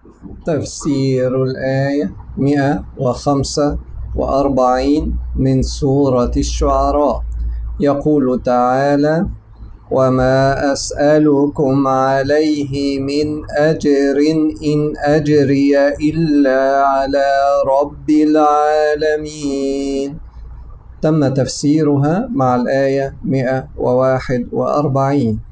تفسير الآية 145 من سورة الشعراء. يقول تعالى: وما أسألكم عليه من أجر إن أجري إلا على رب العالمين. تم تفسيرها مع الآية 141.